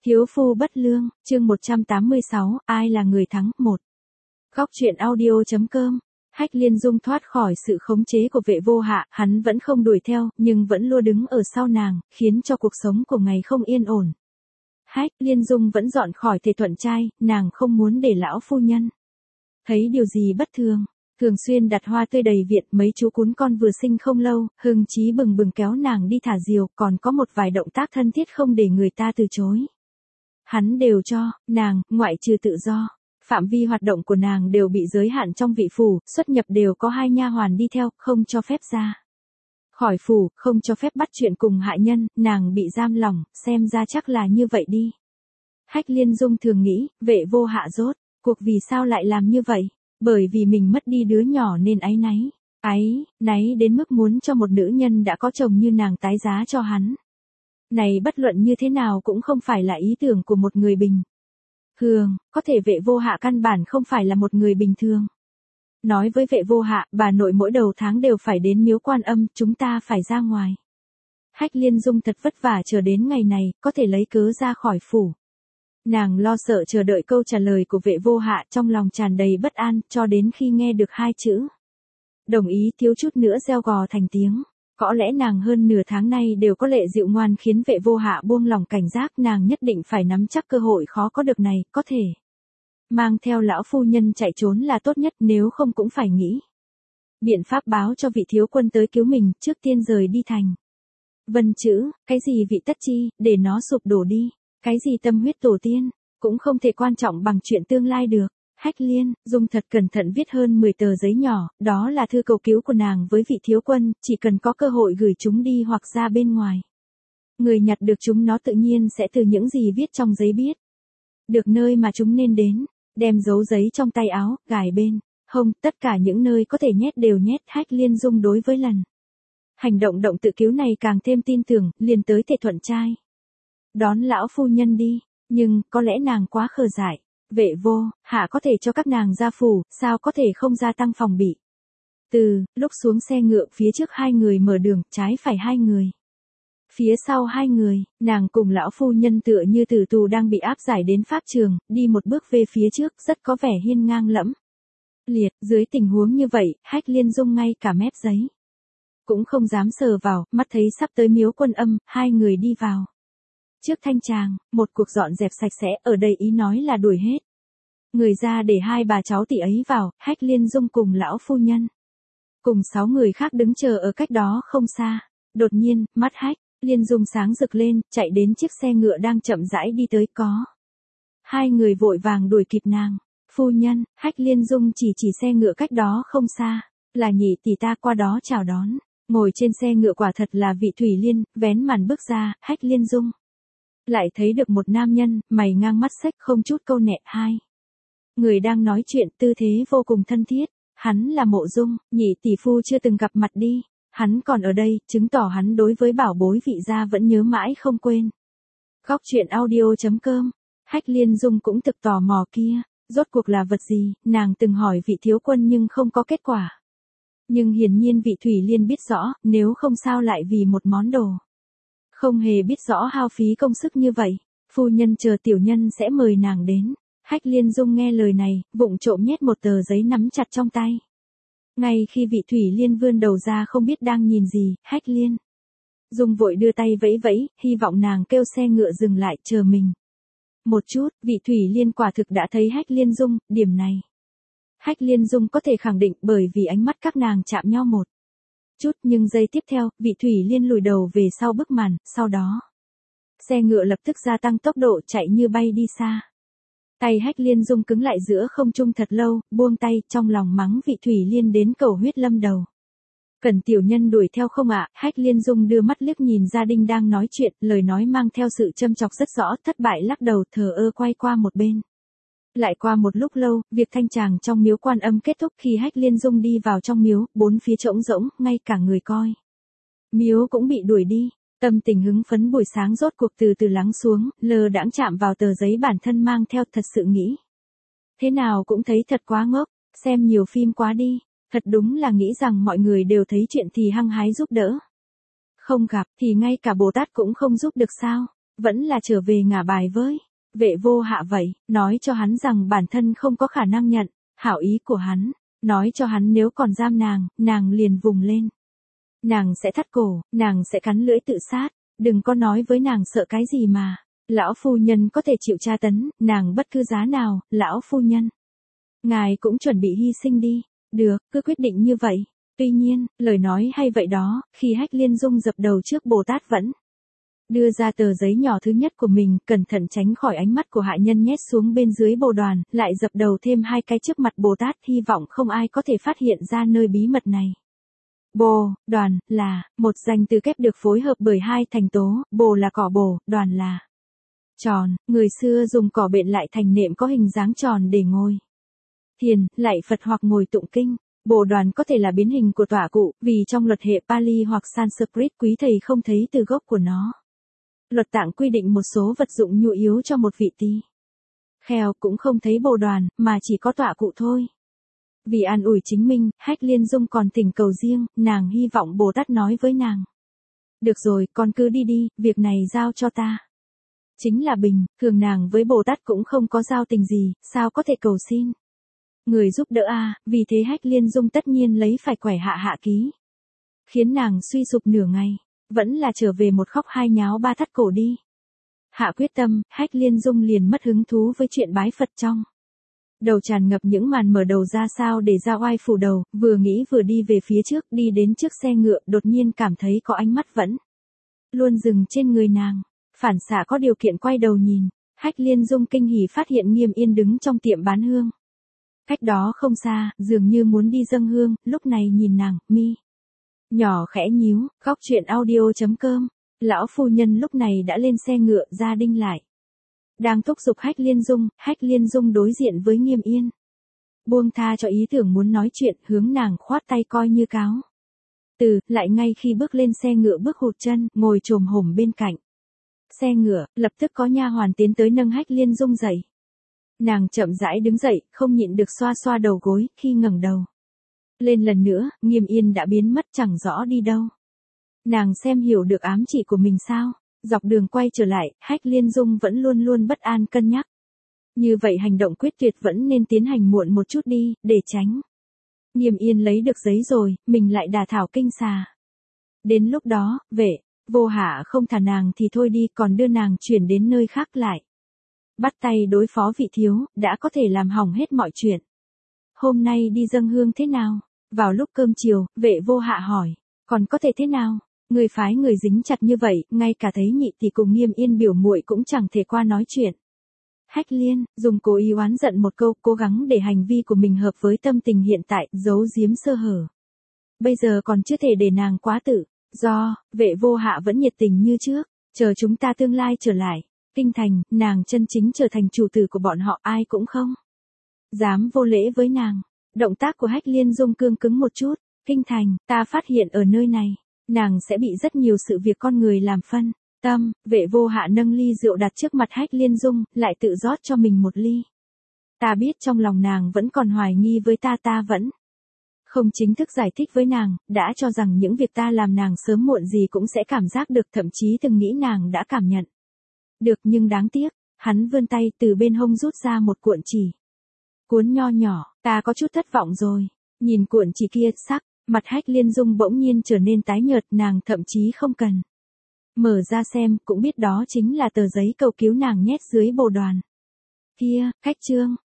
Thiếu phu bất lương, chương 186, ai là người thắng, 1. Góc truyện audio.com. Hách Liên Dung thoát khỏi sự khống chế của Vệ Vô Hạ, hắn vẫn không đuổi theo, nhưng vẫn luôn đứng ở sau nàng, khiến cho cuộc sống của ngày không yên ổn. Hách Liên Dung vẫn dọn khỏi Thể Thuận trai, nàng không muốn để lão phu nhân thấy điều gì bất thường. Thường xuyên đặt hoa tươi đầy viện, mấy chú cún con vừa sinh không lâu, hưng chí bừng bừng kéo nàng đi thả diều, còn có một vài động tác thân thiết không để người ta từ chối. Hắn đều cho, nàng, ngoại trừ tự do. Phạm vi hoạt động của nàng đều bị giới hạn trong vị phủ, xuất nhập đều có 2 nha hoàn đi theo, không cho phép ra khỏi phủ, không cho phép bắt chuyện cùng hạ nhân, nàng bị giam lỏng, xem ra chắc là như vậy đi. Hách Liên Dung thường nghĩ, Vệ Vô Hạ rốt cuộc vì sao lại làm như vậy? Bởi vì mình mất đi đứa nhỏ nên áy náy đến mức muốn cho một nữ nhân đã có chồng như nàng tái giá cho hắn. Này bất luận như thế nào cũng không phải là ý tưởng của một người bình thường, có thể Vệ Vô Hạ căn bản không phải là một người bình thường. Nói với Vệ Vô Hạ, bà nội mỗi đầu tháng đều phải đến miếu Quan Âm, chúng ta phải ra ngoài. Hách Liên Dung thật vất vả chờ đến ngày này, có thể lấy cớ ra khỏi phủ. Nàng lo sợ chờ đợi câu trả lời của Vệ Vô Hạ, trong lòng tràn đầy bất an, cho đến khi nghe được 2 chữ đồng ý thiếu chút nữa reo gò thành tiếng. Có lẽ nàng hơn nửa tháng nay đều có lệ dịu ngoan khiến Vệ Vô Hạ buông lòng cảnh giác, nàng nhất định phải nắm chắc cơ hội khó có được này, có thể mang theo lão phu nhân chạy trốn là tốt nhất, nếu không cũng phải nghĩ biện pháp báo cho vị thiếu quân tới cứu mình, trước tiên rời đi thành Vân Chữ. Cái gì vị tất chi, để nó sụp đổ đi. Cái gì tâm huyết tổ tiên, cũng không thể quan trọng bằng chuyện tương lai được. Hách Liên Dung thật cẩn thận viết hơn 10 tờ giấy nhỏ, đó là thư cầu cứu của nàng với vị thiếu quân, chỉ cần có cơ hội gửi chúng đi hoặc ra bên ngoài. Người nhặt được chúng nó tự nhiên sẽ từ những gì viết trong giấy biết được nơi mà chúng nên đến, đem dấu giấy trong tay áo, gài bên hông, tất cả những nơi có thể nhét đều nhét. Hách Liên Dung đối với lần hành động tự cứu này càng thêm tin tưởng, liền tới Thể Thuận trai đón lão phu nhân đi, nhưng có lẽ nàng quá khờ dại. Vệ Vô Hạ có thể cho các nàng ra phủ, sao có thể không gia tăng phòng bị. Từ lúc xuống xe ngựa, phía trước 2 người mở đường, trái phải 2 người, phía sau 2 người, nàng cùng lão phu nhân tựa như tử tù đang bị áp giải đến pháp trường, đi một bước về phía trước, rất có vẻ hiên ngang lẫm liệt. Dưới tình huống như vậy, Hách Liên Dung ngay cả mép giấy cũng không dám sờ vào, mắt thấy sắp tới miếu Quan Âm, 2 người đi vào trước thanh tràng, một cuộc dọn dẹp sạch sẽ, ở đây ý nói là đuổi hết người ra để 2 bà cháu tỷ ấy vào. Hách Liên Dung cùng lão phu nhân cùng 6 người khác đứng chờ ở cách đó không xa. Đột nhiên, mắt Hách Liên Dung sáng rực lên, chạy đến chiếc xe ngựa đang chậm rãi đi tới, có 2 người vội vàng đuổi kịp nàng. Phu nhân, Hách Liên Dung chỉ xe ngựa cách đó không xa, là nhị tỷ ta qua đó chào đón. Ngồi trên xe ngựa quả thật là vị Thủy Liên, vén màn bước ra, Hách Liên Dung lại thấy được một nam nhân, mày ngang mắt xếch, không chút câu nệ. 2 người đang nói chuyện, tư thế vô cùng thân thiết. Hắn là Mộ Dung, nhị tỷ phu chưa từng gặp mặt đi. Hắn còn ở đây, chứng tỏ hắn đối với bảo bối vị gia vẫn nhớ mãi không quên. Góc truyện audio.com. Hách Liên Dung cũng thực tò mò kia, rốt cuộc là vật gì, nàng từng hỏi vị thiếu quân nhưng không có kết quả. Nhưng hiển nhiên vị Thủy Liên biết rõ, nếu không sao lại vì một món đồ không hề biết rõ hao phí công sức như vậy. Phu nhân chờ tiểu nhân sẽ mời nàng đến. Hách Liên Dung nghe lời này, vụng trộm nhét một tờ giấy nắm chặt trong tay. Ngay khi vị Thủy Liên vươn đầu ra không biết đang nhìn gì, Hách Liên Dung vội đưa tay vẫy vẫy, hy vọng nàng kêu xe ngựa dừng lại chờ mình một chút. Vị Thủy Liên quả thực đã thấy Hách Liên Dung, điểm này Hách Liên Dung có thể khẳng định, bởi vì ánh mắt các nàng chạm nhau một chút, nhưng giây tiếp theo, vị Thủy Liên lùi đầu về sau bức màn, sau đó xe ngựa lập tức gia tăng tốc độ chạy như bay đi xa. Tay Hách Liên Dung cứng lại giữa không trung thật lâu, buông tay, trong lòng mắng vị Thủy Liên đến cầu huyết lâm đầu. Cần tiểu nhân đuổi theo không ạ? Hách Liên Dung đưa mắt liếc nhìn gia đình đang nói chuyện, lời nói mang theo sự châm chọc rất rõ, thất bại lắc đầu thờ ơ quay qua một bên. Lại qua một lúc lâu, việc thanh tràng trong miếu Quan Âm kết thúc. Khi Hách Liên Dung đi vào trong miếu, 4 phía trống rỗng, ngay cả người coi miếu cũng bị đuổi đi. Tâm tình hứng phấn buổi sáng rốt cuộc từ từ lắng xuống, lơ đãng chạm vào tờ giấy bản thân mang theo, thật sự nghĩ thế nào cũng thấy thật quá ngốc, xem nhiều phim quá đi, thật đúng là nghĩ rằng mọi người đều thấy chuyện thì hăng hái giúp đỡ. Không gặp thì ngay cả Bồ Tát cũng không giúp được sao? Vẫn là trở về ngả bài với Vệ Vô Hạ vậy, nói cho hắn rằng bản thân không có khả năng nhận hảo ý của hắn, nói cho hắn nếu còn giam nàng liền vùng lên. Nàng sẽ thắt cổ, nàng sẽ cắn lưỡi tự sát, đừng có nói với nàng sợ cái gì mà. Lão phu nhân có thể chịu tra tấn, nàng bất cứ giá nào, lão phu nhân. Ngài cũng chuẩn bị hy sinh đi, được, cứ quyết định như vậy. Tuy nhiên, lời nói hay vậy đó, khi Hách Liên Dung dập đầu trước Bồ Tát vẫn đưa ra tờ giấy nhỏ thứ nhất của mình, cẩn thận tránh khỏi ánh mắt của hạ nhân nhét xuống bên dưới bồ đoàn, lại dập đầu thêm 2 cái trước mặt Bồ Tát, hy vọng không ai có thể phát hiện ra nơi bí mật này. Bồ, đoàn, là, một danh từ kép được phối hợp bởi 2 thành tố, bồ là cỏ bồ, đoàn là tròn, người xưa dùng cỏ bện lại thành nệm có hình dáng tròn để ngồi thiền, lạy Phật hoặc ngồi tụng kinh. Bồ đoàn có thể là biến hình của tọa cụ, vì trong luật hệ Pali hoặc Sanskrit quý thầy không thấy từ gốc của nó. Luật tạng quy định một số vật dụng nhu yếu cho một vị tỳ kheo cũng không thấy bồ đoàn, mà chỉ có tọa cụ thôi. Vì an ủi chính mình, Hách Liên Dung còn thỉnh cầu riêng, nàng hy vọng Bồ Tát nói với nàng. Được rồi, con cứ đi đi, việc này giao cho ta. Chính là bình, thường nàng với Bồ Tát cũng không có giao tình gì, sao có thể cầu xin người giúp đỡ vì thế Hách Liên Dung tất nhiên lấy phải quẻ hạ ký. Khiến nàng suy sụp nửa ngày, vẫn là trở về một khóc 2 nháo 3 thắt cổ đi. Hạ quyết tâm, Hách Liên Dung liền mất hứng thú với chuyện bái Phật trong. Đầu tràn ngập những màn mở đầu ra sao để ra oai phủ đầu, vừa nghĩ vừa đi về phía trước, đi đến trước xe ngựa, đột nhiên cảm thấy có ánh mắt vẫn luôn dừng trên người nàng. Phản xạ có điều kiện quay đầu nhìn, Hách Liên Dung kinh hỉ phát hiện Nghiêm Yên đứng trong tiệm bán hương. Cách đó không xa, dường như muốn đi dâng hương, lúc này nhìn nàng, mi nhỏ khẽ nhíu, khóc chuyện audio.com. Lão phu nhân lúc này đã lên xe ngựa ra đinh lại. Đang thúc giục Hách Liên Dung đối diện với Nghiêm Yên. Buông tha cho ý tưởng muốn nói chuyện, hướng nàng khoát tay coi như cáo lại ngay khi bước lên xe ngựa bước hụt chân, ngồi chồm hổm bên cạnh xe ngựa, lập tức có nha hoàn tiến tới nâng Hách Liên Dung dậy. Nàng chậm rãi đứng dậy, không nhịn được xoa xoa đầu gối, khi ngẩng đầu lên lần nữa, Nghiêm Yên đã biến mất chẳng rõ đi đâu. Nàng xem hiểu được ám chỉ của mình sao? Dọc đường quay trở lại, Hách Liên Dung vẫn luôn luôn bất an cân nhắc. Như vậy hành động quyết tuyệt vẫn nên tiến hành muộn một chút đi, để tránh Nghiêm Yên lấy được giấy rồi, mình lại đả thảo kinh xà. Đến lúc đó, Vệ Vô Hạ không thả nàng thì thôi đi, còn đưa nàng chuyển đến nơi khác lại. Bắt tay đối phó vị thiếu, đã có thể làm hỏng hết mọi chuyện. Hôm nay đi dâng hương thế nào? Vào lúc cơm chiều, Vệ Vô Hạ hỏi, còn có thể thế nào? Người phái người dính chặt như vậy, ngay cả thấy nhị thì cùng Nghiêm Yên biểu muội cũng chẳng thể qua nói chuyện. Hách Liên, dùng cố ý oán giận một câu, cố gắng để hành vi của mình hợp với tâm tình hiện tại, giấu giếm sơ hở. Bây giờ còn chưa thể để nàng quá tự do, Vệ Vô Hạ vẫn nhiệt tình như trước, chờ chúng ta tương lai trở lại kinh thành, nàng chân chính trở thành chủ tử của bọn họ, ai cũng không dám vô lễ với nàng. Động tác của Hách Liên Dung cương cứng một chút. Kinh thành, ta phát hiện ở nơi này, nàng sẽ bị rất nhiều sự việc con người làm phân tâm. Vệ Vô Hạ nâng ly rượu đặt trước mặt Hách Liên Dung, lại tự rót cho mình một ly. Ta biết trong lòng nàng vẫn còn hoài nghi với ta vẫn không chính thức giải thích với nàng, đã cho rằng những việc ta làm nàng sớm muộn gì cũng sẽ cảm giác được, thậm chí từng nghĩ nàng đã cảm nhận được, nhưng đáng tiếc, hắn vươn tay từ bên hông rút ra một cuộn chỉ cuốn nho nhỏ, ta có chút thất vọng rồi. Nhìn cuộn chỉ kia, sắc mặt Hách Liên Dung bỗng nhiên trở nên tái nhợt, nàng thậm chí không cần mở ra xem, cũng biết đó chính là tờ giấy cầu cứu nàng nhét dưới bồ đoàn kia. Khách trương,